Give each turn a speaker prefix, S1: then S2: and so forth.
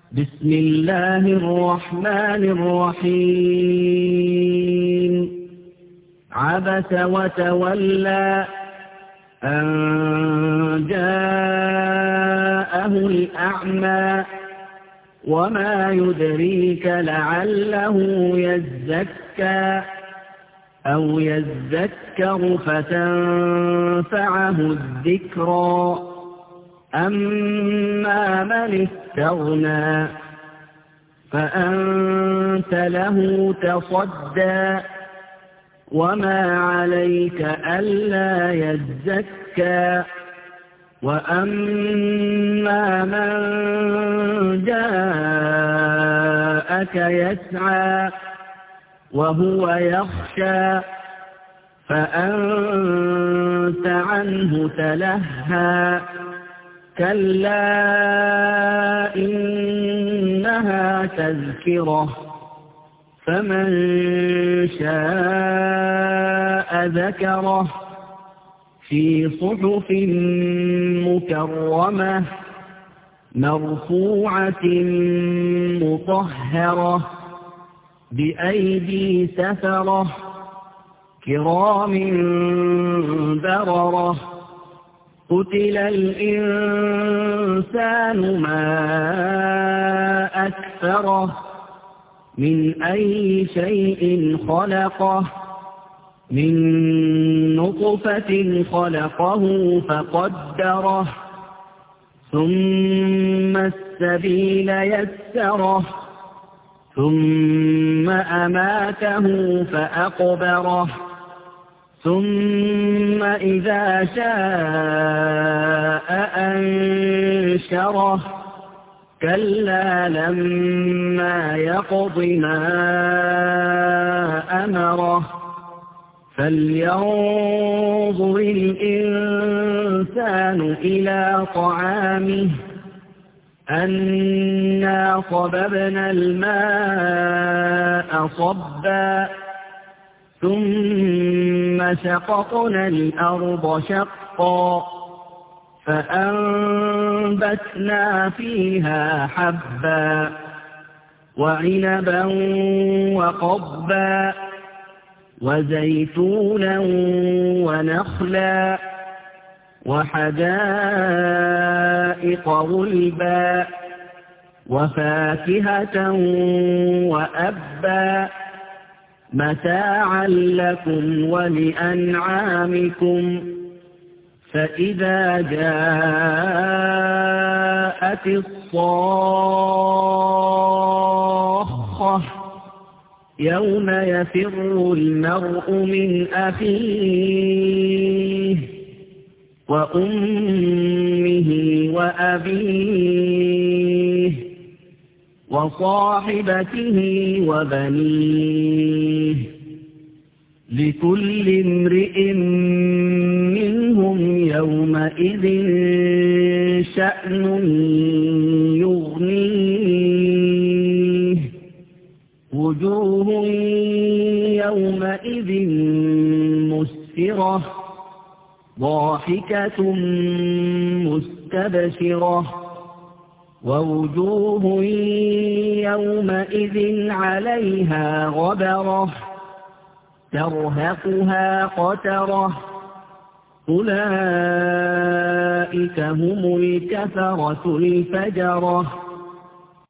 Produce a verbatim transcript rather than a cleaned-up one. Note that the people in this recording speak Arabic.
S1: بسم الله الرحمن الرحيم عبس وتولى أن جاءه الأعمى وما يدريك لعله يزكى أو يذكر فتنفعه الذكرى أما من استغنى فأنت له تصدى وما عليك ألا يزكى وأما من جاءك يسعى وهو يخشى فأنت عنه تلهى كلا إنها تذكرة فمن شاء ذكره في صحف مكرمة مرفوعة مطهرة بأيدي سفرة كرام بررة قتل الإنسان ما أكفره من أي شيء خلقه من نطفة خلقه فقدره ثم السبيل يسره ثم أماته فأقبره ثم إذا شاء أنشره كلا لما يقض ما أمره فلينظر الإنسان إلى طعامه أنا صببنا الماء صبا ثم شققنا الأرض شقا فأنبتنا فيها حبا وعنبا وقضبا وزيتونا ونخلا وحدائق غلبا وفاكهة وأبا متاعا لكم ولأنعامكم فإذا جاءت الصاخة يوم يفر المرء من أخيه وأمه وأبيه وصاحبته وبنيه لكل امرئ منهم يومئذ شأن يغنيه وجوه يومئذ مسفرة ضاحكة مستبشرة ووجوه يومئذ عليها غبرة ترهقها قترة أولئك هم الكفرة الفجرة